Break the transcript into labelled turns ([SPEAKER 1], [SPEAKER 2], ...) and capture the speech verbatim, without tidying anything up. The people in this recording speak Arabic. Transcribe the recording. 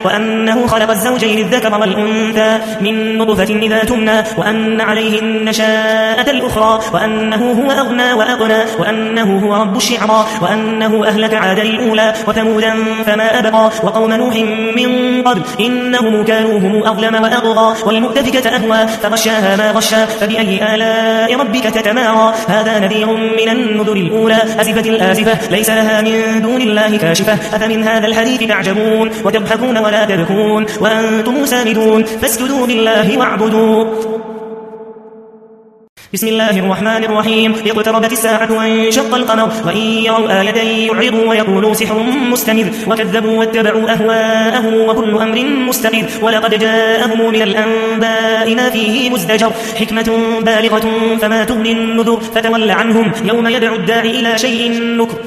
[SPEAKER 1] وأنه خلق الزوجين الذكر والأنثى من نطفة إذا تمنى وأن عليه النشاءة الأخرى وأنه هو أغنى وأقنى وأنه هو رب الشعرى وأنه أهلك عادا الأولى وثمودا فما أبقى وقوم نوح من قبل إنهم كانوا هم أظلم وأطغى والمؤتفكة أهوى فغشاها ما غشى فبأي آلاء ربك تتمارى هذا نذير من النذر الأولى أزفت الآزفة ليس لها من دون الله كاشفة أفمن هذا الحديث تعجبون وتضحكون ولا تبكون وأنتم سامدون فاسجدوا لله واعبدوا. بسم الله الرحمن الرحيم اقتربت الساعة وانشق القمر وإن يروا آية يعرضوا ويقولوا سحر مستمر وكذبوا واتبعوا أهواءهم وكل أمر مستقر ولقد جاءهم من الأنباء ما فيه مزدجر حكمة بالغة فما تغني النذر فتول عنهم يوم يدعو الداعي إلى شيء نكر